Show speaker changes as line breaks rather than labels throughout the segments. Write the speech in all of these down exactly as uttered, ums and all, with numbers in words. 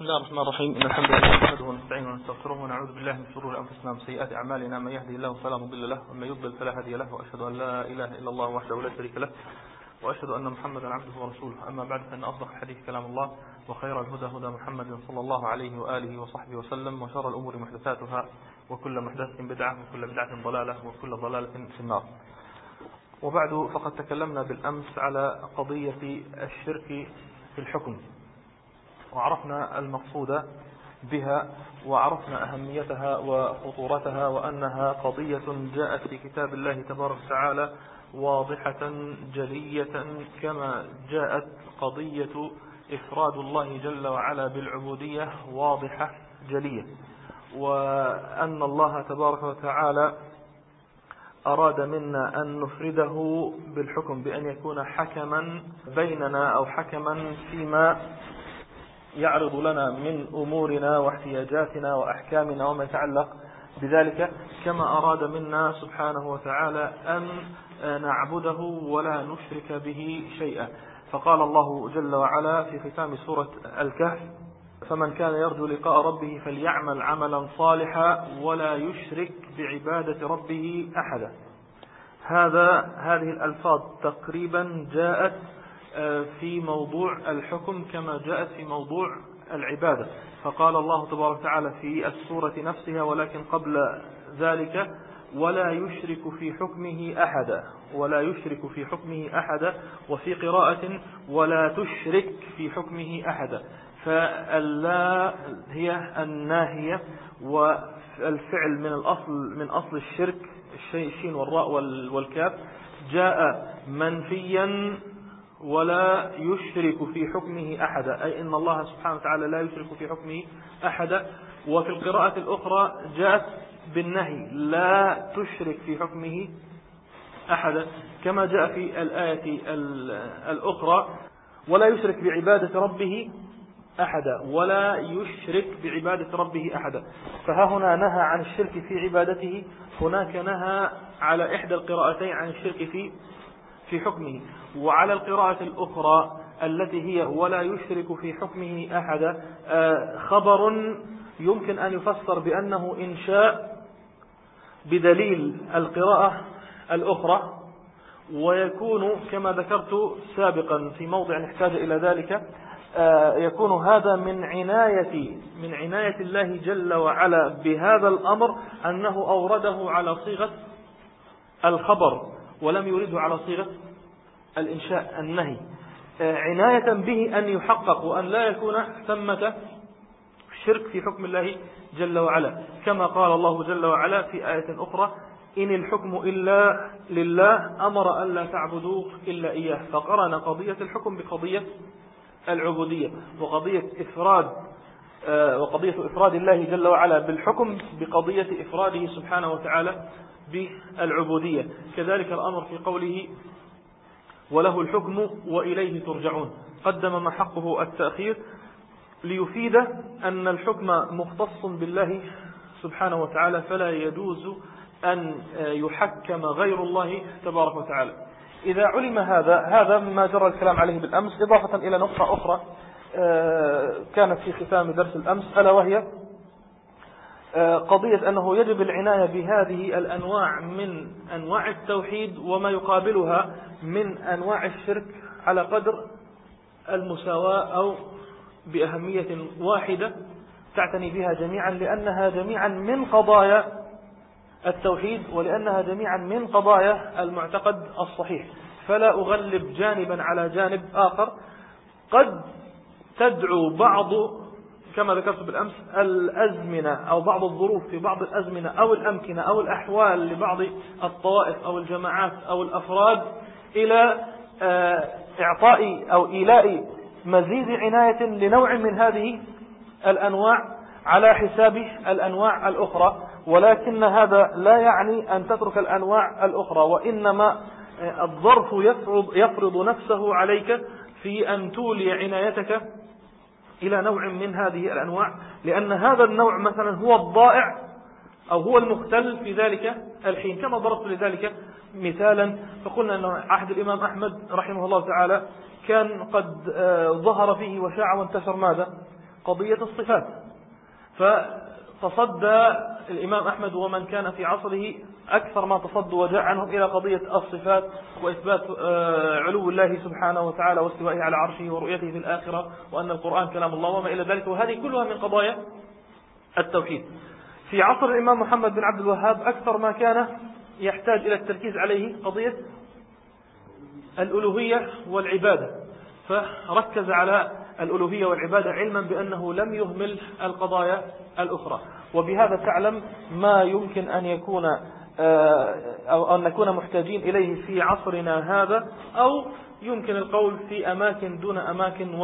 بسم الله الرحمن الرحيم. إن الحمد لله نحمده ونستعينه ونستغفره ونعوذ بالله من شرور أنفسنا ومن سيئات أعمالنا، من يهده الله فلا مضل له ومن يضلل فلا هادي له، وأشهد أن لا إله إلا الله وحده لا شريك له، وأشهد أن محمدا عبده ورسوله. أما بعد، فإن أصدق الحديث كلام الله، وخير الهدى هدى محمد صلى الله عليه وآله وصحبه وسلم، وشر الأمور محدثاتها، وكل محدثة بدعة، وكل بدعة ضلالة، وكل ضلالة في النار. وبعد، فقد تكلمنا بالأمس على قضية الشرك في الحكم، وعرفنا المقصود بها، وعرفنا أهميتها وخطورتها، وأنها قضية جاءت في كتاب الله تبارك وتعالى واضحة جلية، كما جاءت قضية إفراد الله جل وعلا بالعبودية واضحة جلية، وأن الله تبارك وتعالى أراد منا أن نفرده بالحكم بأن يكون حكما بيننا، أو حكما فيما يعرض لنا من أمورنا واحتياجاتنا وأحكامنا وما يتعلق بذلك، كما أراد منا سبحانه وتعالى أن نعبده ولا نشرك به شيئا. فقال الله جل وعلا في ختام سورة الكهف: فمن كان يرجو لقاء ربه فليعمل عملا صالحا ولا يشرك بعبادة ربه أحدا. هذا هذه الألفاظ تقريبا جاءت في موضوع الحكم كما جاءت في موضوع العبادة. فقال الله تبارك وتعالى في السورة نفسها: ولكن قبل ذلك ولا يشرك في حكمه أحدا، ولا يشرك في حكمه أحدا، وفي قراءة ولا تشرك في حكمه أحدا. فاللا هي الناهية، والفعل من الأصل من أصل الشرك، الشين والراء والكاف، جاء منفيا ولا يشرك في حكمه أحدا، أي إن الله سبحانه وتعالى لا يشرك في حكمه أحدا. وفي القراءة الأخرى جاءت بالنهي: لا تشرك في حكمه أحدا، كما جاء في الآية الأخرى: ولا يشرك بعبادة ربه أحدا، ولا يشرك بعبادة ربه أحدا. فها هنا نهى عن الشرك في عبادته، هناك نهى على إحدى القراءتين عن الشرك في في حكمه. وعلى القراءة الأخرى التي هي ولا يشرك في حكمه أحدا، خبر يمكن أن يفسر بأنه إنشاء بدليل القراءة الأخرى، ويكون كما ذكرت سابقا في موضع نحتاج إلى ذلك، يكون هذا من عناية من عناية الله جل وعلا بهذا الأمر، أنه أورده على صيغة الخبر ولم يريده على صيغة الإنشاء النهي، عناية به أن يحقق وأن لا يكون ثمة شرك في حكم الله جل وعلا، كما قال الله جل وعلا في آية أخرى: إن الحكم إلا لله أمر أن لا تعبدوا إلا إياه. فقرن قضية الحكم بقضية العبودية، وقضية إفراد وقضية إفراد الله جل وعلا بالحكم بقضية إفراده سبحانه وتعالى بالعبودية. كذلك الأمر في قوله: وله الحكم وإليه ترجعون. قدم ما حقه التأخير ليفيد أن الحكم مختص بالله سبحانه وتعالى، فلا يجوز أن يحكم غير الله تبارك وتعالى. إذا علم هذا هذا ما جرى الكلام عليه بالأمس، إضافة إلى نقطة أخرى كانت في ختام درس الأمس، ألا وهي قضية أنه يجب العناية بهذه الأنواع من أنواع التوحيد وما يقابلها من أنواع الشرك على قدر المساواة، أو بأهمية واحدة تعتني بها جميعا، لأنها جميعا من قضايا التوحيد، ولأنها جميعا من قضايا المعتقد الصحيح. فلا أغلب جانبا على جانب آخر. قد تدعو بعض، كما ذكرت بالأمس، الأزمنة أو بعض الظروف في بعض الأزمنة أو الأمكنة أو الأحوال لبعض الطوائف أو الجماعات أو الأفراد إلى إعطاء أو إيلاء مزيد عناية لنوع من هذه الأنواع على حساب الأنواع الأخرى، ولكن هذا لا يعني أن تترك الأنواع الأخرى، وإنما الظرف يفرض, يفرض نفسه عليك في أن تولي عنايتك إلى نوع من هذه الأنواع، لأن هذا النوع مثلا هو الضائع أو هو المختل في ذلك الحين. كما ضربت لذلك مثالا، فقلنا أن عهد الإمام أحمد رحمه الله تعالى كان قد ظهر فيه وشاع وانتشر ماذا؟ قضية الصفات. فتصدى الإمام أحمد ومن كان في عصره أكثر ما تصدوا وجاء عنهم إلى قضية الصفات وإثبات علو الله سبحانه وتعالى واستوائه على عرشه ورؤيته في الآخرة وأن القرآن كلام الله وما إلى ذلك، وهذه كلها من قضايا التوحيد. في عصر الإمام محمد بن عبد الوهاب أكثر ما كان يحتاج إلى التركيز عليه قضية الألوهية والعبادة، فركز على الألوهية والعبادة علما بأنه لم يهمل القضايا الأخرى. وبهذا تعلم ما يمكن أن يكون أو أن نكون محتاجين إليه في عصرنا هذا، أو يمكن القول في أماكن دون أماكن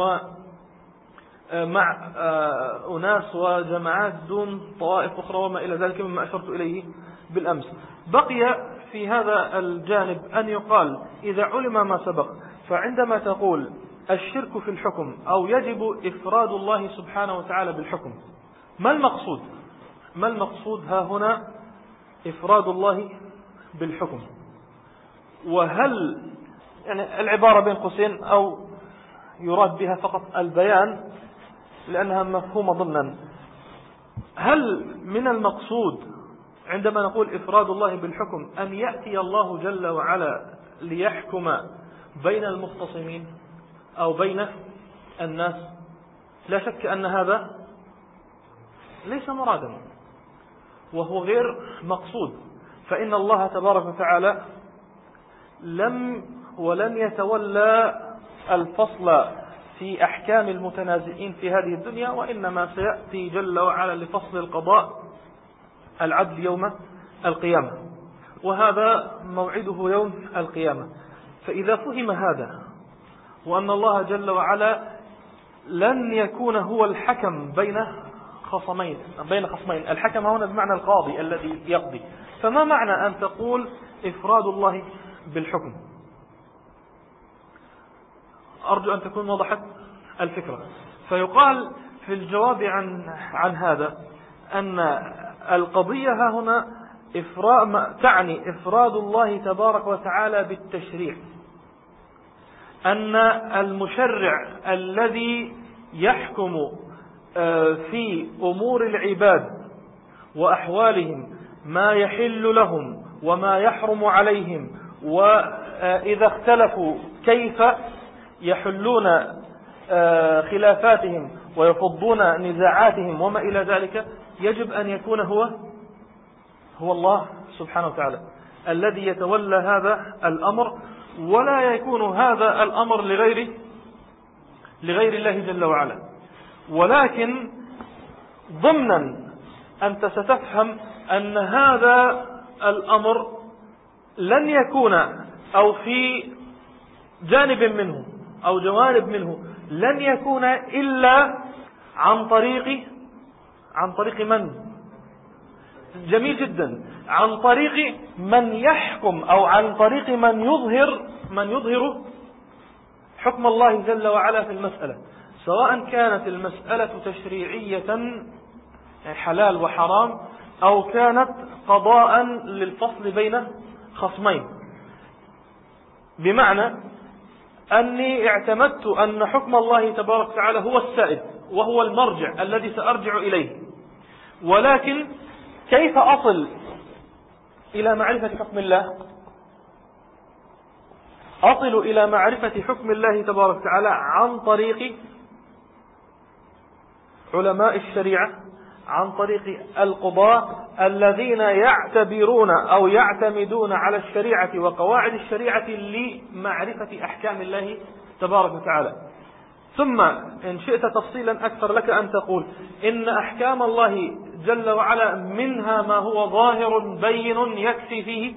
ومع أناس وجماعات دون طوائف أخرى وما إلى ذلك مما أشرت إليه بالأمس. بقي في هذا الجانب أن يقال إذا علم ما سبق، فعندما تقول الشرك في الحكم أو يجب إفراد الله سبحانه وتعالى بالحكم، ما المقصود؟ ما المقصود ها هنا إفراد الله بالحكم؟ وهل يعني العبارة بين قوسين أو يراد بها فقط البيان لأنها مفهومة ضمنا، هل من المقصود عندما نقول إفراد الله بالحكم أن يأتي الله جل وعلا ليحكم بين المختصمين أو بين الناس؟ لا شك أن هذا ليس مرادا وهو غير مقصود، فإن الله تبارك وتعالى لم ولن يتولى الفصل في أحكام المتنازعين في هذه الدنيا، وإنما سيأتي جل وعلا لفصل القضاء العدل يوم القيامة، وهذا موعده يوم القيامة. فإذا فهم هذا وأن الله جل وعلا لن يكون هو الحكم بين خصمين بين خصمين، الحكم هنا بمعنى القاضي الذي يقضي، فما معنى أن تقول إفراد الله بالحكم؟ أرجو أن تكون وضحت الفكرة. فيقال في الجواب عن عن هذا أن القضية ها هنا إفراد تعني إفراد الله تبارك وتعالى بالتشريع، أن المشرع الذي يحكم في أمور العباد وأحوالهم ما يحل لهم وما يحرم عليهم، وإذا اختلفوا كيف يحلون خلافاتهم ويفضون نزاعاتهم وما إلى ذلك، يجب أن يكون هو هو الله سبحانه وتعالى الذي يتولى هذا الأمر، ولا يكون هذا الأمر لغير لغير الله جل وعلا. ولكن ضمنا أنت ستفهم أن هذا الأمر لن يكون أو في جانب منه أو جوانب منه لن يكون إلا عن طريق عن طريق من؟ جميل جدا، عن طريق من يحكم أو عن طريق من يظهر من يظهر حكم الله جل وعلا في المسألة، سواء كانت المسألة تشريعية يعني حلال وحرام أو كانت قضاء للفصل بين خصمين. بمعنى أني اعتمدت أن حكم الله تبارك وتعالى هو السائد وهو المرجع الذي سأرجع إليه، ولكن كيف أصل إلى معرفة حكم الله؟ أصل إلى معرفة حكم الله تبارك وتعالى عن طريق علماء الشريعة، عن طريق القضاة الذين يعتبرون أو يعتمدون على الشريعة وقواعد الشريعة لمعرفة أحكام الله تبارك وتعالى. ثم إن شئت تفصيلا أكثر لك أن تقول إن أحكام الله جل وعلا منها ما هو ظاهر بين يكفي فيه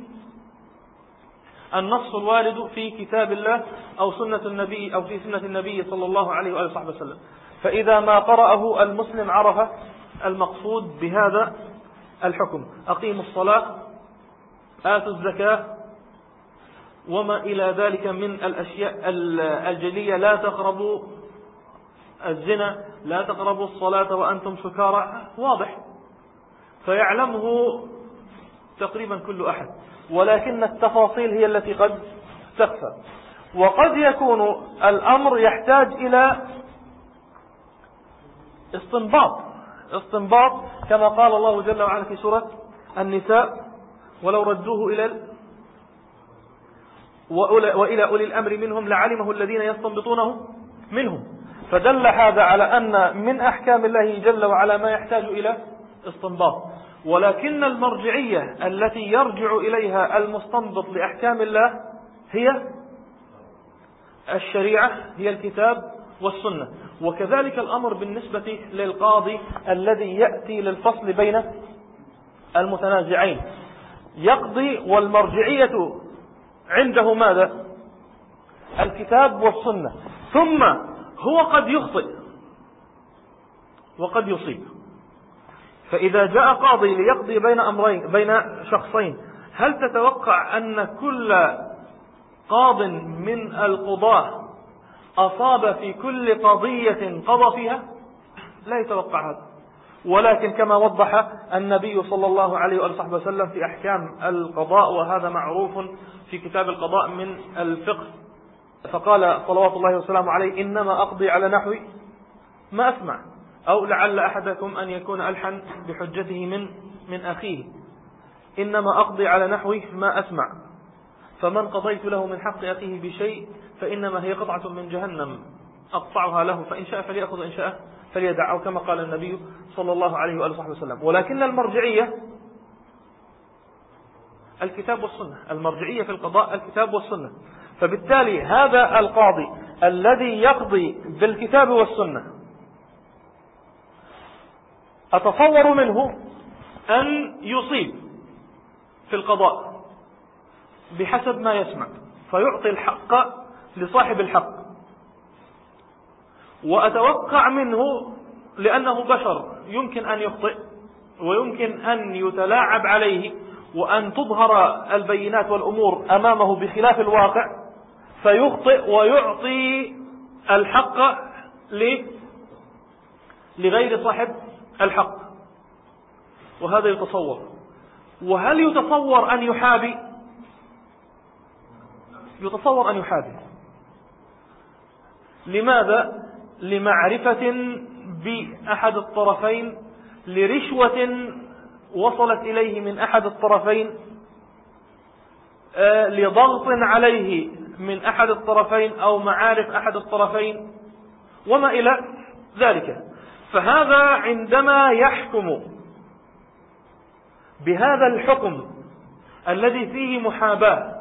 النص الوارد في كتاب الله أو سنة النبي أو في سنة النبي صلى الله عليه وآله وصحبه وسلم، فإذا ما قرأه المسلم عرف المقصود بهذا الحكم. أقيموا الصلاة، آتوا الزكاة، وما إلى ذلك من الأشياء الجلية، لا تقربوا الزنا، لا تقربوا الصلاة وأنتم سكارى، واضح فيعلمه تقريبا كل أحد، ولكن التفاصيل هي التي قد تخفى. وقد يكون الأمر يحتاج إلى استنباط استنباط كما قال الله جل وعلا في سورة النساء: ولو ردوه إلى وإلى أولي الأمر منهم لعلمه الذين يستنبطونه منهم. فدل هذا على أن من أحكام الله جل وعلا ما يحتاج إلى استنباط، ولكن المرجعية التي يرجع إليها المستنبط لأحكام الله هي الشريعة، هي الكتاب والسنة. وكذلك الأمر بالنسبة للقاضي الذي يأتي للفصل بين المتنازعين، يقضي والمرجعية عنده ماذا؟ الكتاب والسنة. ثم هو قد يخطئ وقد يصيب، فإذا جاء قاضي ليقضي بين أمرين بين شخصين، هل تتوقع أن كل قاض من القضاة أصاب في كل قضية قضى فيها؟ لا يتوقع هذا. ولكن كما وضح النبي صلى الله عليه وآله وسلم في أحكام القضاء، وهذا معروف في كتاب القضاء من الفقه، فقال صلوات الله وسلامه عليه: إنما أقضي على نحو ما أسمع، أو لعل أحدكم أن يكون ألحن بحجته من من أخيه. إنما أقضي على نحو ما أسمع، فمن قضيت له من حق أخيه بشيء فإنما هي قطعة من جهنم أقطعها له، فإن شاء فليأخذ وإن شاء فليدع، أو كما قال النبي صلى الله عليه وآله وسلم. ولكن المرجعية الكتاب والسنة، المرجعية في القضاء الكتاب والسنة. فبالتالي هذا القاضي الذي يقضي بالكتاب والسنة أتصور منه أن يصيب في القضاء بحسب ما يسمع، فيعطي الحق لصاحب الحق. وأتوقع منه، لأنه بشر يمكن أن يخطئ ويمكن أن يتلاعب عليه وأن تظهر البينات والأمور أمامه بخلاف الواقع، فيخطئ ويعطي الحق لغير صاحب الحق، وهذا يتصور. وهل يتصور أن يحابي؟ يتصور أن يحابي. لماذا؟ لمعرفة بأحد الطرفين، لرشوة وصلت إليه من أحد الطرفين، آه لضغط عليه من أحد الطرفين، أو معارف أحد الطرفين، وما إلى ذلك. فهذا عندما يحكم بهذا الحكم الذي فيه محاباة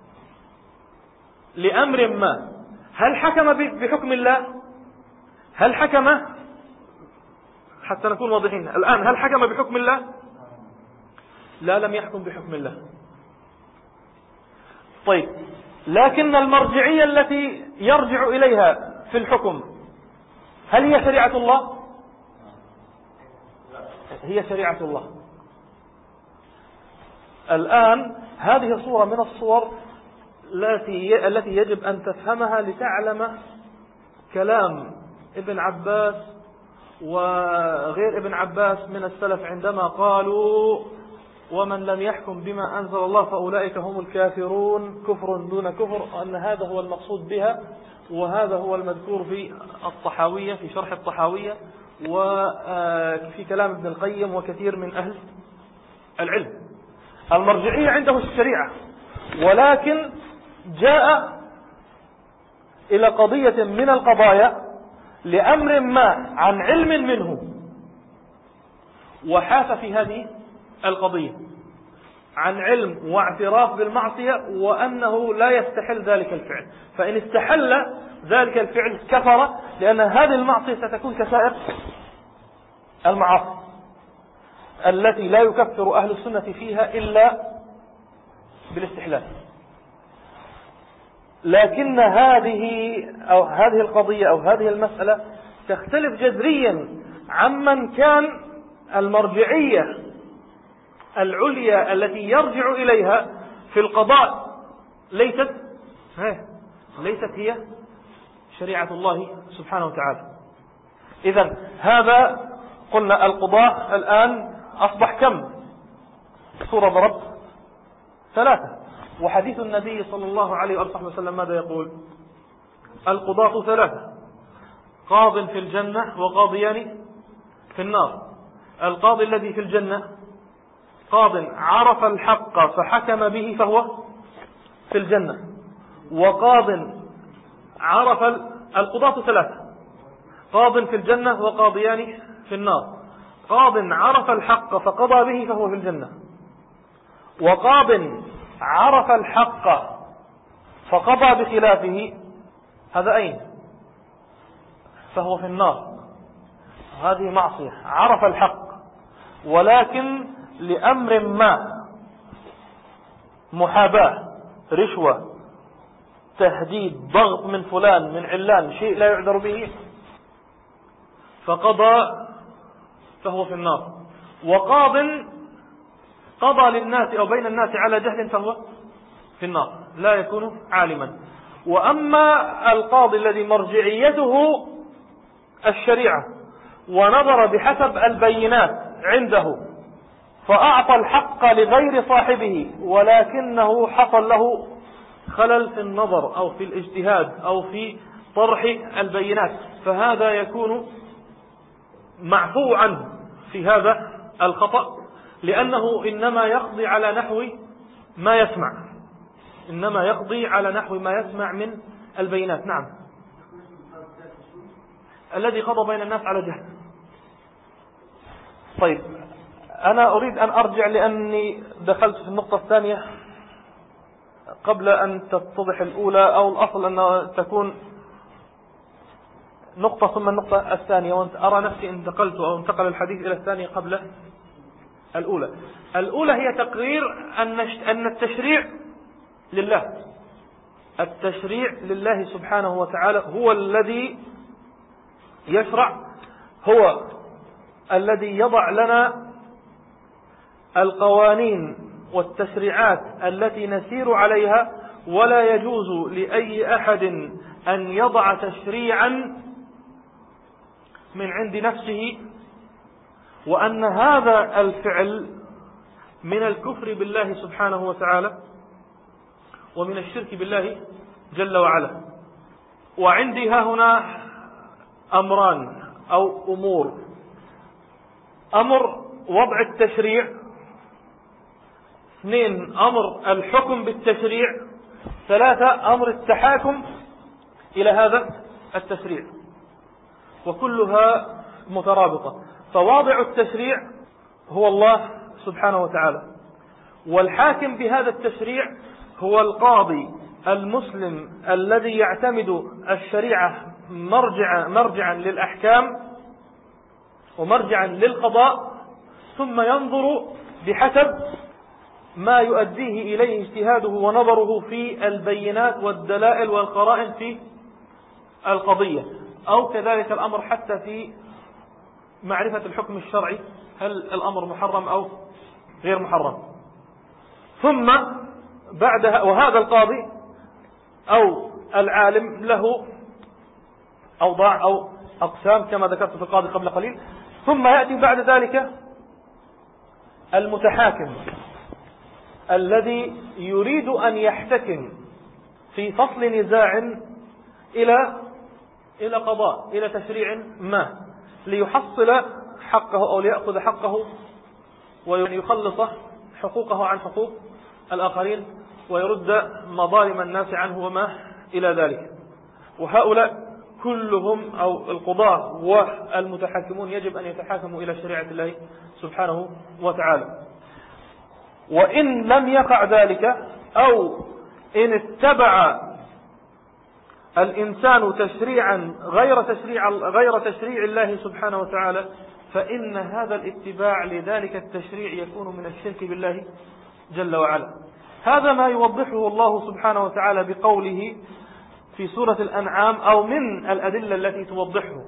لأمر ما، هل حكم بحكم الله؟ هل حكم، حتى نكون واضحين الآن، هل حكم بحكم الله؟ لا، لم يحكم بحكم الله. طيب، لكن المرجعية التي يرجع إليها في الحكم، هل هي شريعة الله؟ هي شريعة الله. الآن هذه صورة من الصور التي التي يجب أن تفهمها لتعلم كلام ابن عباس وغير ابن عباس من السلف عندما قالوا: ومن لم يحكم بما أنزل الله فأولئك هم الكافرون كفر دون كفر، أن هذا هو المقصود بها، وهذا هو المذكور في الطحاوية، في شرح الطحاوية، وفي كلام ابن القيم وكثير من أهل العلم. المرجعية عنده الشريعة، ولكن جاء إلى قضية من القضايا لأمر ما عن علم منه، وحاف في هذه القضية عن علم واعتراف بالمعصية، وأنه لا يستحل ذلك الفعل، فإن استحل ذلك الفعل كفر، لأن هذه المعصية ستكون كسائر المعاصي التي لا يكفر أهل السنة فيها إلا بالاستحلال. لكن هذه أو هذه القضية أو هذه المسألة تختلف جذريا عمن كان المرجعية العليا التي يرجع إليها في القضاء ليست ليست هي شريعة الله سبحانه وتعالى. إذن هذا قلنا القضاء الآن أصبح كم صورة ضرب؟ ثلاثة. وحديث النبي صلى الله عليه وآله وسلم ماذا يقول؟ القضاة ثلاثة: قاض في الجنة، وقاضيان في النار. القاضي الذي في الجنة قاض عرف الحق فحكم به فهو في الجنة. وقاض عرف القضاة ثلاثة: قاض في الجنة وقاضيان في النار. قاض عرف الحق فقضى به فهو في الجنة، وقاض عرف الحق فقضى بخلافه، هذا أين؟ فهو في النار. هذه معصية. عرف الحق ولكن لأمر ما، محاباة، رشوة، تهديد، ضغط من فلان، من علان، شيء لا يعذر به، فقضى فهو في النار. وقاض قضى للناس أو بين الناس على جهل فهو في النار، لا يكون عالما. وأما القاضي الذي مرجعيته الشريعة ونظر بحسب البينات عنده فأعطى الحق لغير صاحبه ولكنه حصل له خلل في النظر أو في الاجتهاد أو في طرح البينات، فهذا يكون معفو عنه في هذا الخطأ، لأنه إنما يقضي على نحو ما يسمع، إنما يقضي على نحو ما يسمع من البينات. نعم. الذي قضى بين الناس على جهل. طيب، أنا أريد أن أرجع لأني دخلت في النقطة الثانية قبل أن تتضح الأولى، أو الأصل أن تكون نقطة ثم النقطة الثانية، وأنت أرى نفسي انتقلت أو انتقل الحديث إلى الثانية قبل الأولى. الأولى هي تقرير أن التشريع لله، التشريع لله سبحانه وتعالى، هو الذي يشرع، هو الذي يضع لنا القوانين والتشريعات التي نسير عليها، ولا يجوز لأي أحد أن يضع تشريعا من عند نفسه، وأن هذا الفعل من الكفر بالله سبحانه وتعالى ومن الشرك بالله جل وعلا. وعندي ها هنا أمران أو أمور: أمر وضع التشريع، اثنين أمر الحكم بالتشريع، ثلاثة أمر التحاكم إلى هذا التشريع، وكلها مترابطة. فواضع التشريع هو الله سبحانه وتعالى، والحاكم بهذا التشريع هو القاضي المسلم الذي يعتمد الشريعة مرجعا مرجعا للأحكام ومرجعا للقضاء، ثم ينظر بحسب ما يؤديه إليه اجتهاده ونظره في البينات والدلائل والقرائن في القضية، أو كذلك الأمر حتى في معرفة الحكم الشرعي، هل الأمر محرم أو غير محرم. ثم بعدها، وهذا القاضي أو العالم له أوضاع أو أقسام كما ذكرت في القاضي قبل قليل. ثم يأتي بعد ذلك المتحاكم الذي يريد أن يحتكم في فصل نزاع إلى إلى قضاء، إلى تشريع ما، ليحصل حقه أو ليأخذ حقه ويخلص حقوقه عن حقوق الآخرين ويرد مظالم الناس عنه وما إلى ذلك. وهؤلاء كلهم أو القضاة والمتحاكمون يجب أن يتحاكموا إلى شريعة الله سبحانه وتعالى. وإن لم يقع ذلك، أو إن اتبع الإنسان تشريعا غير تشريع غير تشريع الله سبحانه وتعالى، فإن هذا الاتباع لذلك التشريع يكون من الشرك بالله جل وعلا. هذا ما يوضحه الله سبحانه وتعالى بقوله في سورة الأنعام، أو من الأدلة التي توضحه،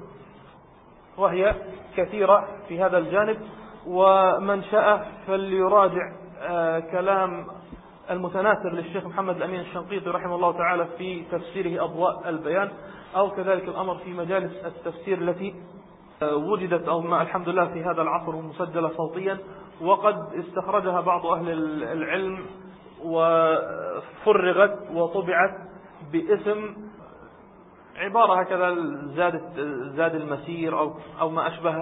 وهي كثيرة في هذا الجانب. ومن شاء فليراجع كلام المتناثر للشيخ محمد الأمين الشنقيطي رحمه الله تعالى في تفسيره أضواء البيان، أو كذلك الأمر في مجالس التفسير التي وجدت أو ما الحمد لله في هذا العصر مسجلة صوتيا، وقد استخرجها بعض أهل العلم وفرغت وطبعت باسم عبارة هكذا زاد زاد المسير أو أو ما أشبهها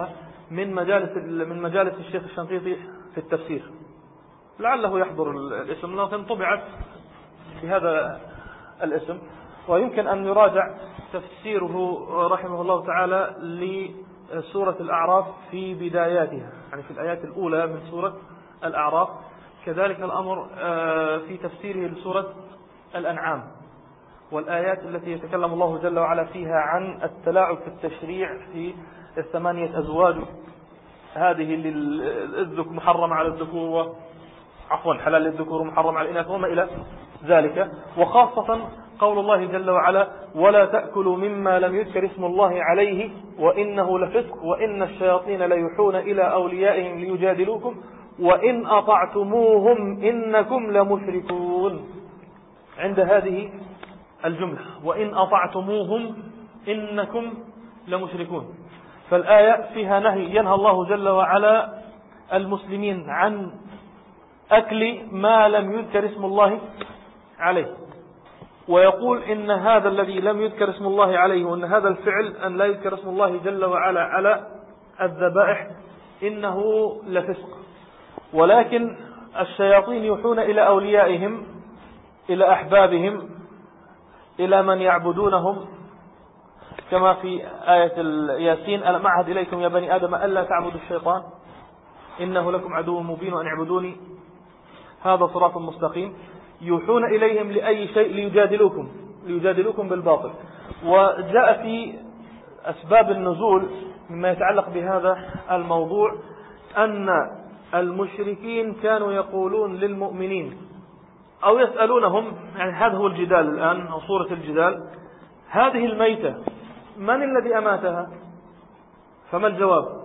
من مجالس من مجالس الشيخ الشنقيطي في التفسير، لعله يحضر الاسم لكن طبعت بهذا الاسم، ويمكن أن يراجع تفسيره رحمه الله تعالى لسورة الأعراف في بداياتها، يعني في الآيات الأولى من سورة الأعراف. كذلك الأمر في تفسيره لسورة الأنعام والآيات التي يتكلم الله جل وعلا فيها عن التلاعب في التشريع في الثمانية أزواج، هذه للذكور محرم على الذكور، عفوا حلال للذكور ومحرم على الإناث وما إلى ذلك. وخاصة قول الله جل وعلا ولا تأكلوا مما لم يذكر اسم الله عليه وإنه لفسق وإن الشياطين ليوحون إلى أوليائهم ليجادلوكم وإن أطعتموهم إنكم لمشركون. عند هذه الجملة وإن أطعتموهم إنكم لمشركون، فالآية فيها نهي، ينهى الله جل وعلا المسلمين عن أكل ما لم يذكر اسم الله عليه، ويقول إن هذا الذي لم يذكر اسم الله عليه وأن هذا الفعل أن لا يذكر اسم الله جل وعلا على الذبائح إنه لفسق. ولكن الشياطين يوحون إلى أوليائهم، إلى أحبابهم، إلى من يعبدونهم، كما في آية الياسين ألم أعهد إليكم يا بني آدم ألا تعبدوا الشيطان إنه لكم عدو مبين وأن اعبدوني هذا صراط مستقيم. يوحون إليهم لأي شيء ليجادلوكم ليجادلوكم بالباطل. وجاء في أسباب النزول مما يتعلق بهذا الموضوع أن المشركين كانوا يقولون للمؤمنين أو يسألونهم، يعني هذا هو الجدال الآن أو صورة الجدال، هذه الميتة من الذي أماتها؟ فما الجواب؟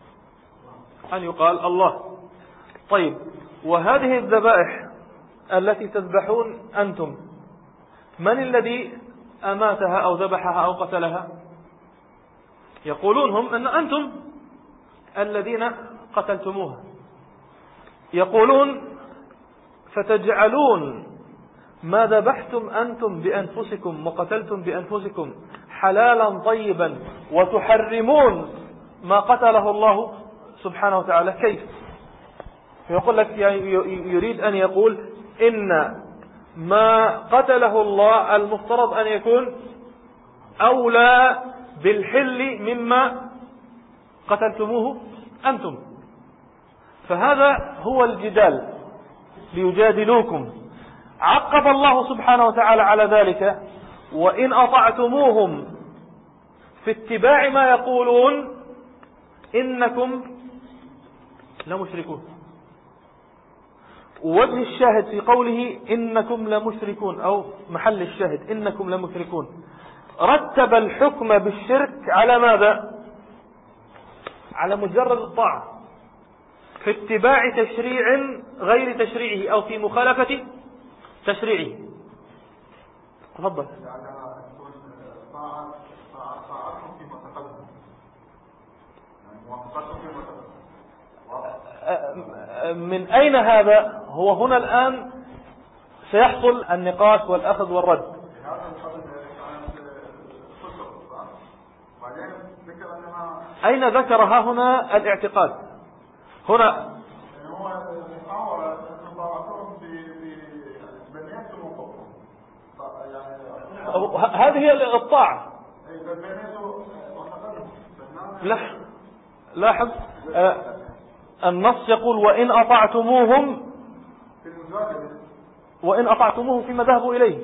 أن يقال الله. طيب وهذه الذبائح التي تذبحون أنتم من الذي أماتها أو ذبحها أو قتلها؟ يقولون هم أن أنتم الذين قتلتموها. يقولون فتجعلون ما ذبحتم أنتم بأنفسكم وقتلتم بأنفسكم حلالا طيبا وتحرمون ما قتله الله سبحانه وتعالى. كيف؟ يقول لك يعني يريد أن يقول إن ما قتله الله المفترض أن يكون أولى بالحل مما قتلتموه أنتم. فهذا هو الجدال ليجادلوكم. عقب الله سبحانه وتعالى على ذلك وإن أطعتموهم في اتباع ما يقولون إنكم لمشركون. ووجه الشاهد في قوله إنكم لمشركون أو محل الشاهد إنكم لمشركون رتب الحكم بالشرك على ماذا؟ على مجرد الطاعة في اتباع تشريع غير تشريعه أو في مخالفة تشريعه. تفضل. من أين هذا؟ هو هنا الآن سيحصل النقاش والأخذ والرد. أين ذكرها هنا الاعتقاد؟ هنا هذه هي الطاعة. لاحظ النص يقول وإن أطعتموهم وإن أطعتموهم فيما ذهبوا إليه.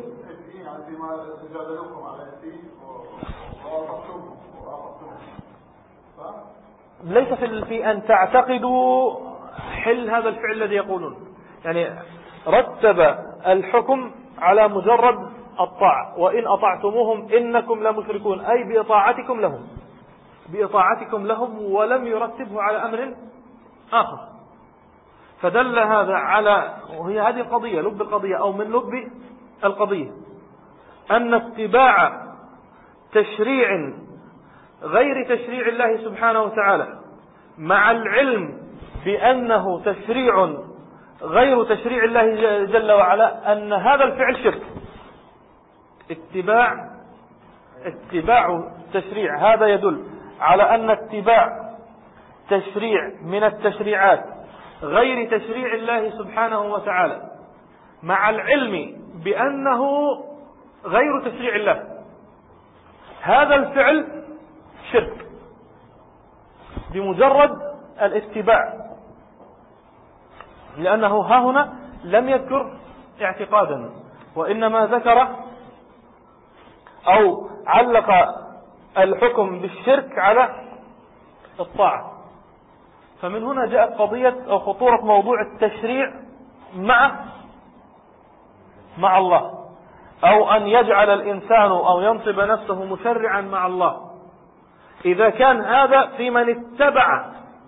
ليس في أن تعتقدوا حل هذا الفعل الذي يقولون، يعني رتب الحكم على مجرد الطاعة. وإن أطعتموهم إنكم لمشركون أي بإطاعتكم لهم بإطاعتكم لهم ولم يرتبه على أمر آخر. فدل هذا على، وهي هذه القضية لب القضية أو من لب القضية، أن اتباع تشريع غير تشريع الله سبحانه وتعالى مع العلم بأنه تشريع غير تشريع الله جل وعلا أن هذا الفعل شرك. اتباع اتباع تشريع هذا يدل على أن اتباع تشريع من التشريعات غير تشريع الله سبحانه وتعالى مع العلم بأنه غير تشريع الله، هذا الفعل شرك بمجرد الاتباع، لأنه ها هنا لم يذكر اعتقادا، وإنما ذكر أو علق الحكم بالشرك على الطاعة. فمن هنا جاءت قضية أو خطورة موضوع التشريع مع مع الله، أو أن يجعل الإنسان أو ينصب نفسه مشرعا مع الله. إذا كان هذا في من اتبع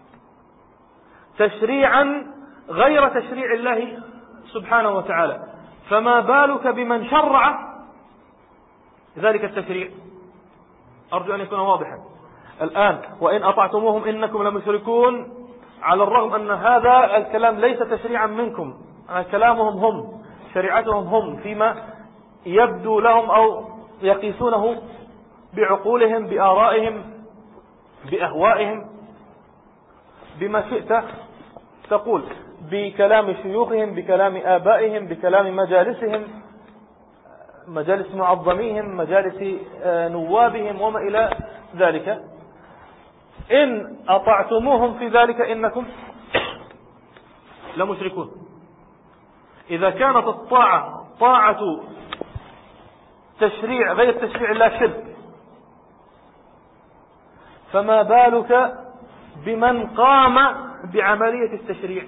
تشريعا غير تشريع الله سبحانه وتعالى، فما بالك بمن شرع ذلك التشريع؟ أرجو أن يكون واضحا الآن. وإن أطعتموهم إنكم لمشركون، على الرغم أن هذا الكلام ليس تشريعا منكم، كلامهم هم، شريعتهم هم، فيما يبدو لهم أو يقيسونه بعقولهم، بآرائهم، بأهوائهم، بما شئت تقول، بكلام شيوخهم، بكلام آبائهم، بكلام مجالسهم، مجالس معظميهم، مجالس نوابهم وما إلى ذلك. إن أطعتموهم في ذلك إنكم لمشركون. إذا كانت الطاعة طاعة تشريع غير تشريع الله شرك، فما بالك بمن قام بعملية التشريع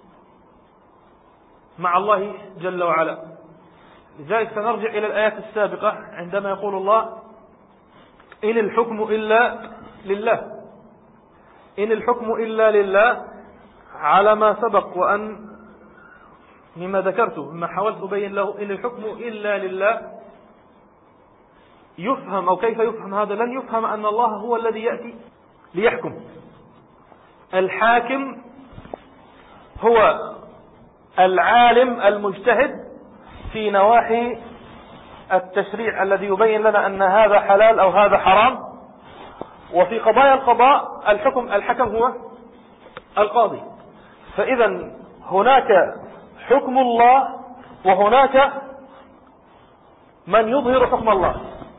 مع الله جل وعلا. لذلك سنرجع إلى الآيات السابقة عندما يقول الله: إن الحكم إلا لله. إن الحكم إلا لله، على ما سبق وأن مما ذكرته، مما حاولت أبين له، إن الحكم إلا لله يفهم، أو كيف يفهم هذا؟ لن يفهم أن الله هو الذي يأتي ليحكم. الحاكم هو العالم المجتهد في نواحي التشريع الذي يبين لنا أن هذا حلال أو هذا حرام. وفي قضايا القضاء الحكم الحكم هو القاضي. فإذا هناك حكم الله وهناك من يظهر حكم الله.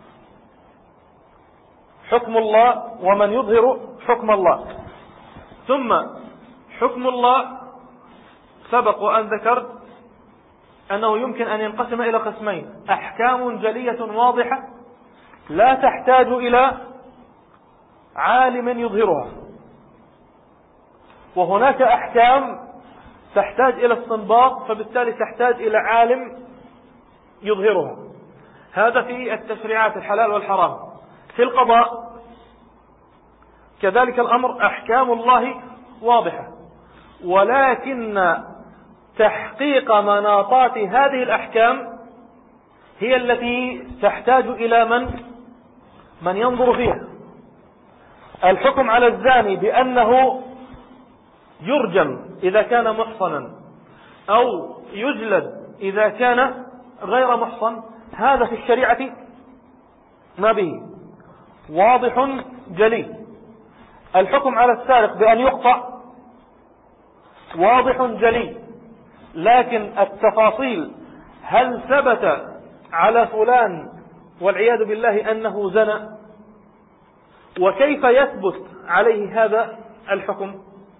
حكم الله ومن يظهر حكم الله. ثم حكم الله سبق وأن ذكرت أنه يمكن أن ينقسم إلى قسمين: أحكام جلية واضحة لا تحتاج إلى عالم يظهرها، وهناك أحكام تحتاج إلى استنباط، فبالتالي تحتاج إلى عالم يظهرها. هذا في التشريعات الحلال والحرام. في القضاء كذلك الأمر، أحكام الله واضحة، ولكن تحقيق مناطات هذه الأحكام هي التي تحتاج إلى من من ينظر فيها. الحكم على الزاني بأنه يرجم إذا كان محصنا، أو يجلد إذا كان غير محصن، هذا في الشريعة ما به واضح جلي. الحكم على السارق بأن يقطع واضح جلي، لكن التفاصيل، هل ثبت على فلان والعياذ بالله أنه زنى، وكيف يثبت عليه هذا الحكم؟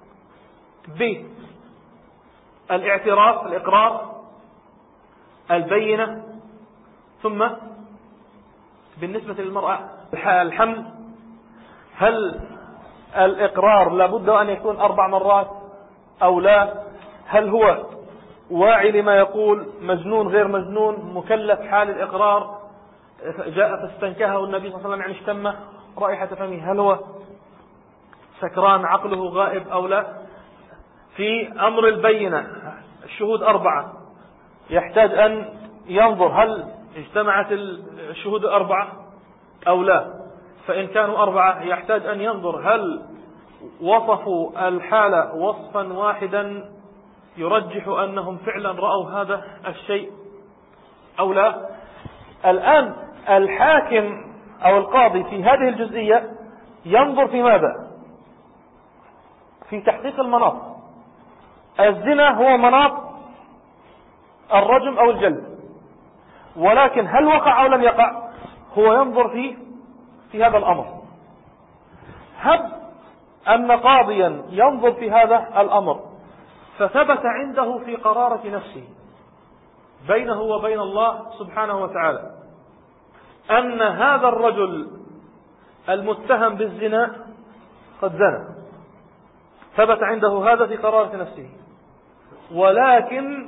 بالاعتراف، الإقرار، البينة. ثم بالنسبة للمرأة الحمل، هل الإقرار لابد أن يكون أربع مرات أو لا؟ هل هو واعي لما يقول، مجنون غير مجنون، مكلف حال الإقرار، جاء فاستنكهه النبي صلى الله عليه وسلم يعني اشتم رائحة فمه، هل هو سكران عقله غائب أو لا؟ في أمر البينة الشهود أربعة، يحتاج أن ينظر هل اجتمعت الشهود أربعة أو لا. فإن كانوا أربعة يحتاج أن ينظر هل وصفوا الحالة وصفا واحدا يرجح أنهم فعلا رأوا هذا الشيء أو لا. الآن الحاكم أو القاضي في هذه الجزئية ينظر في ماذا؟ في تحقيق المناط. الزنا هو مناط الرجم أو الجلد، ولكن هل وقع أو لم يقع هو ينظر فيه في هذا الأمر. هب أن قاضيا ينظر في هذا الأمر فثبت عنده في قرارة نفسه بينه وبين الله سبحانه وتعالى أن هذا الرجل المتهم بالزنا قد زنى، ثبت عنده هذا في قرارة نفسه، ولكن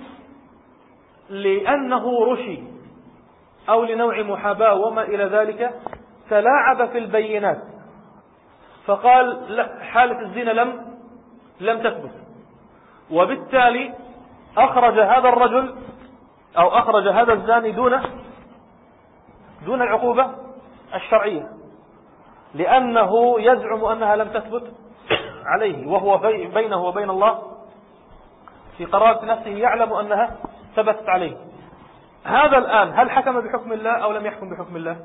لأنه رشي أو لنوع محاباة وما إلى ذلك تلاعب في البينات فقال لا، حالة الزنا لم لم تثبت، وبالتالي أخرج هذا الرجل أو أخرج هذا الزاني دون دون العقوبة الشرعية، لأنه يزعم أنها لم تثبت عليه، وهو بينه وبين الله في قرارة نفسه يعلم أنها ثبتت عليه. هذا الآن هل حكم بحكم الله أو لم يحكم بحكم الله؟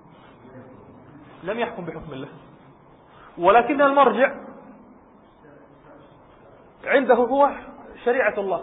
لم يحكم بحكم الله، ولكن المرجع عنده هو شريعة الله.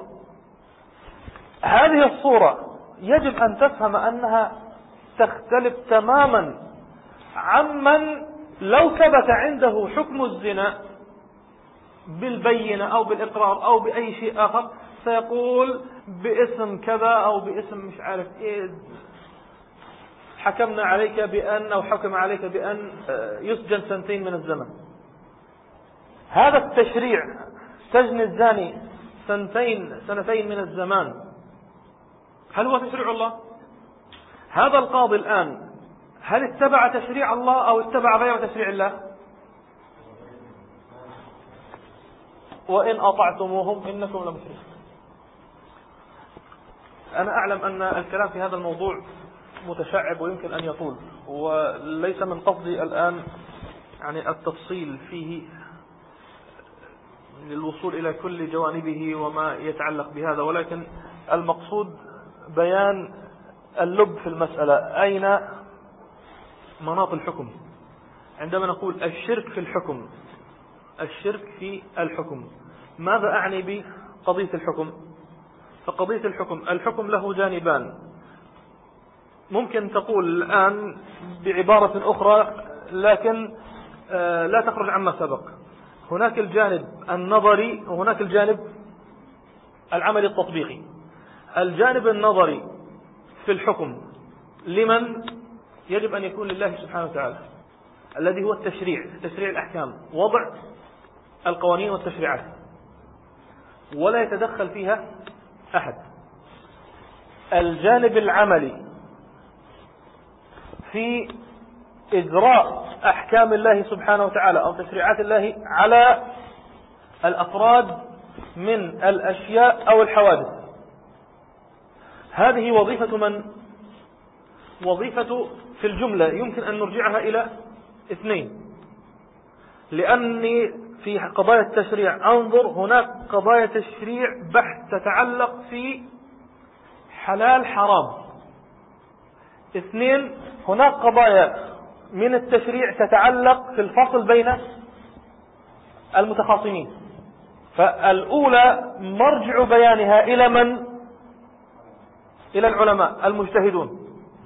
هذه الصورة يجب أن تفهم أنها تختلف تماما عمن لو ثبت عنده حكم الزنا بالبينة أو بالإقرار أو بأي شيء آخر سيقول باسم كذا أو باسم مش عارف إيه حكمنا عليك بأن أو حكم عليك بأن يسجن سنتين من الزمن. هذا التشريع سجن الزاني سنتين سنتين من الزمان هل هو تشريع الله؟ هذا القاضي الآن هل اتبع تشريع الله أو اتبع غير تشريع الله؟ وإن أطعتموهم إنكم لمشركون. أنا أعلم أن الكلام في هذا الموضوع متشعب ويمكن أن يطول، وليس من قصدي الآن يعني التفصيل فيه للوصول إلى كل جوانبه وما يتعلق بهذا، ولكن المقصود بيان اللب في المسألة. أين مناط الحكم؟ عندما نقول الشرك في الحكم، الشرك في الحكم، ماذا أعني بقضية الحكم؟ فقضية الحكم، الحكم له جانبان. ممكن تقول الآن بعبارة أخرى لكن لا تخرج عما سبق، هناك الجانب النظري وهناك الجانب العملي التطبيقي. الجانب النظري في الحكم لمن يجب أن يكون لله سبحانه وتعالى، الذي هو التشريع، تشريع الأحكام، وضع القوانين والتشريعات، ولا يتدخل فيها أحد. الجانب العملي في إجراء أحكام الله سبحانه وتعالى أو تشريعات الله على الأفراد من الأشياء أو الحوادث. هذه وظيفة من؟ وظيفة في الجملة يمكن أن نرجعها إلى اثنين، لأني في قضايا التشريع أنظر هناك قضايا تشريع بحث تتعلق في حلال حرام. اثنين، هناك قضايا من التشريع تتعلق في الفصل بين المتخاصمين. فالأولى مرجع بيانها إلى من؟ إلى العلماء المجتهدون.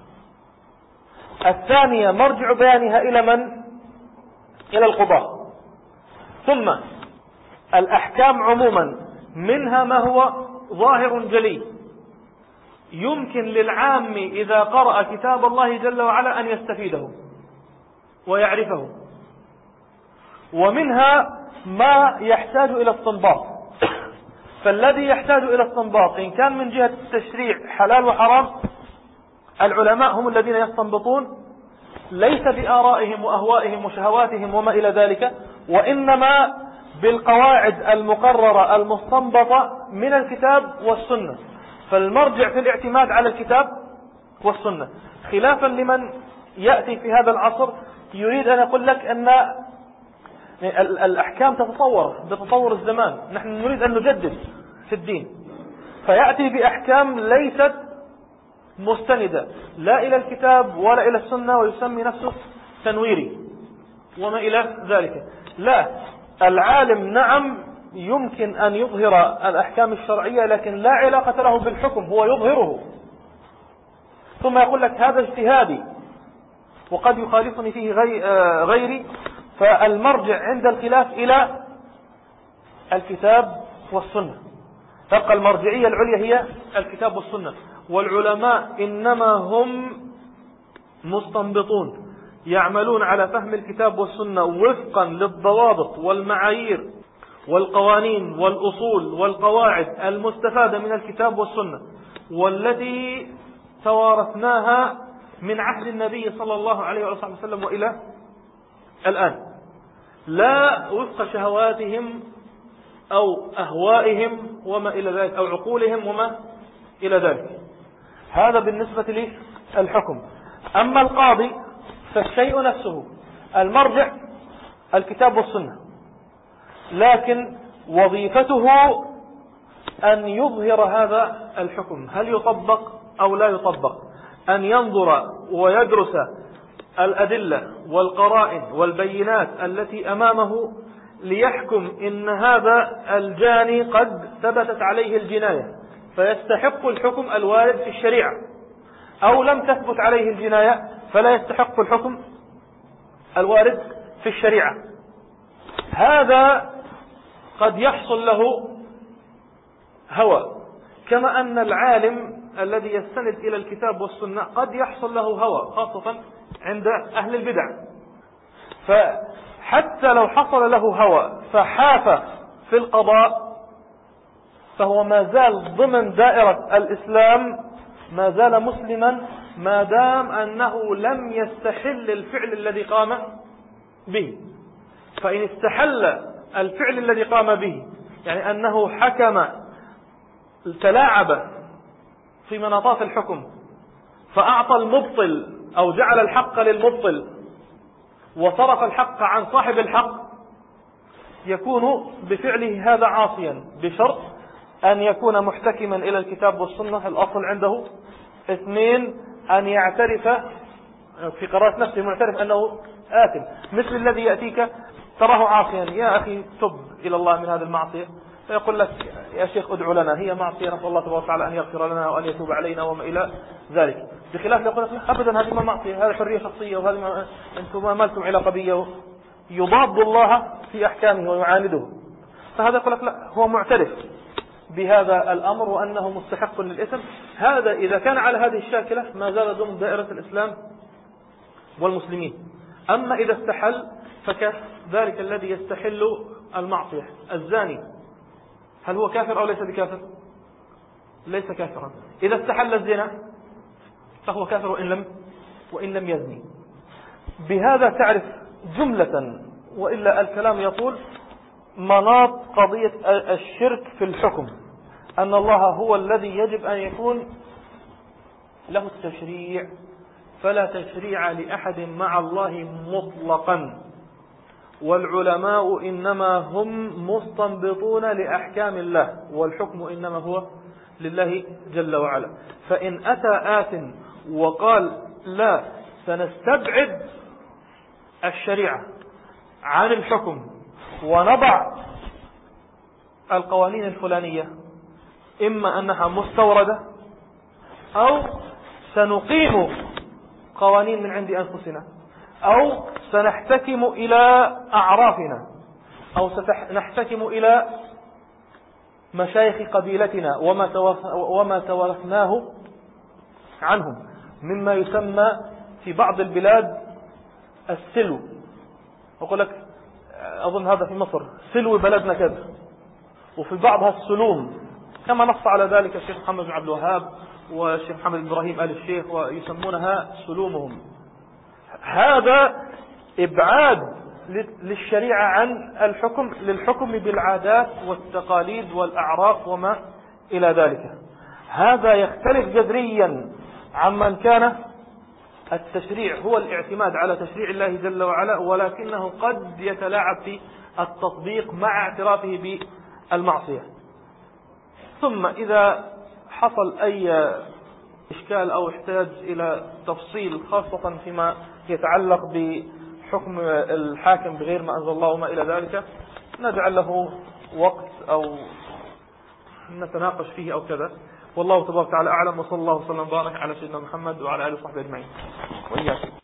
الثانية مرجع بيانها إلى من؟ إلى القضاة. ثم الأحكام عموما منها ما هو ظاهر جلي يمكن للعام إذا قرأ كتاب الله جل وعلا أن يستفيده ويعرفه، ومنها ما يحتاج إلى استنباط. فالذي يحتاج إلى استنباط إن كان من جهة التشريع حلال وحرام، العلماء هم الذين يستنبطون، ليس بآرائهم وأهوائهم وشهواتهم وما إلى ذلك، وإنما بالقواعد المقررة المستنبطة من الكتاب والسنة. فالمرجع في الاعتماد على الكتاب والسنة، خلافا لمن يأتي في هذا العصر يريد أن يقول لك أن الأحكام تتطور بتطور الزمان، نحن نريد أن نجدد في الدين، فيأتي بأحكام ليست مستندة لا إلى الكتاب ولا إلى السنة، ويسمي نفسه تنويري وما إلى ذلك. لا، العالم نعم يمكن أن يظهر الأحكام الشرعية، لكن لا علاقة له بالحكم، هو يظهره ثم يقول لك هذا اجتهادي وقد يخالفني فيه غيري. فالمرجع عند الخلاف إلى الكتاب والسنة، تبقى المرجعية العليا هي الكتاب والسنة، والعلماء إنما هم مستنبطون يعملون على فهم الكتاب والسنة وفقا للضوابط والمعايير والقوانين والأصول والقواعد المستفادة من الكتاب والسنة، والتي توارثناها من عهد النبي صلى الله عليه وسلم وإلى الآن، لا وفق شهواتهم أو أهوائهم وما إلى ذلك، أو عقولهم وما إلى ذلك. هذا بالنسبة للحكم. أما القاضي فالشيء نفسه، المرجع الكتاب والسنة، لكن وظيفته أن يظهر هذا الحكم هل يطبق أو لا يطبق، أن ينظر ويدرس الأدلة والقرائن والبينات التي أمامه ليحكم إن هذا الجاني قد ثبتت عليه الجناية فيستحق الحكم الوارد في الشريعة، أو لم تثبت عليه الجناية فلا يستحق الحكم الوارد في الشريعة. هذا قد يحصل له هوى، كما أن العالم الذي يستند إلى الكتاب والسنة قد يحصل له هوى، خاصة عند أهل البدع. فحتى لو حصل له هوى فحاف في القضاء فهو ما زال ضمن دائرة الإسلام، ما زال مسلما ما دام أنه لم يستحل الفعل الذي قام به. فإن استحل الفعل الذي قام به، يعني أنه حكم تلاعب في مناطات الحكم فأعطى المبطل أو جعل الحق للمبطل وصرف الحق عن صاحب الحق، يكون بفعله هذا عاصيا، بشرط أن يكون محتكما إلى الكتاب والسنة. الأصل عنده اثنين، أن يعترف في قرارة نفسه معترف أنه آثم، مثل الذي يأتيك تراه عاصيا، يا أخي تب إلى الله من هذه المعصية، فيقول لك يا شيخ ادعو لنا، هي معصية نسأل الله تبارك وتعالى أن يغفر لنا وأن يتوب علينا وما إلى ذلك. بخلاف يقول لك أبدا هذه ما معصية، هذه حرية شخصية، وهذه ما أنتم ما لكم علاقة بي، يضاد الله في أحكامه ويعانده. فهذا يقول لك لا، هو معترف بهذا الأمر وأنه مستحق للإثم. هذا إذا كان على هذه الشاكلة ما زال ضمن دائرة الإسلام والمسلمين. أما إذا استحل فكذلك الذي يستحل المعصية. الزاني هل هو كافر أو ليس بكافر؟ ليس كافرا. إذا استحل الزنا فهو كافر وإن لم وإن لم يزني. بهذا تعرف جملة، وإلا الكلام يطول، مناط قضية الشرك في الحكم، أن الله هو الذي يجب أن يكون له التشريع، فلا تشريع لأحد مع الله مطلقا، والعلماء إنما هم مستنبطون لأحكام الله، والحكم إنما هو لله جل وعلا. فإن أتى آت وقال لا سنستبعد الشريعة عن الحكم ونضع القوانين الفلانية، إما أنها مستوردة أو سنقيم قوانين من عند أنفسنا، أو سنحتكم إلى أعرافنا، أو سنحتكم إلى مشايخ قبيلتنا وما توارثناه عنهم، مما يسمى في بعض البلاد السلو. أقول لك أظن هذا في مصر سلو بلدنا كذا، وفي بعضها السلوم، كما نص على ذلك الشيخ محمد بن عبد الوهاب والشيخ محمد إبراهيم آل الشيخ، ويسمونها سلومهم. هذا إبعاد للشريعة عن الحكم، للحكم بالعادات والتقاليد والأعراف وما إلى ذلك. هذا يختلف جذريا عمن كان التشريع هو الاعتماد على تشريع الله جل وعلا، ولكنه قد يتلاعب في التطبيق مع اعترافه بالمعصية. ثم إذا حصل أي إشكال أو احتاج إلى تفصيل، خاصة فيما يتعلق بحكم الحاكم بغير ما أنزل الله وما إلى ذلك، نجعل له وقت أو نتناقش فيه أو كذا. والله تبارك وتعالى أعلم، وصلى الله وسلم وبارك على سيدنا محمد وعلى آله وصحبه أجمعين. وإياكم.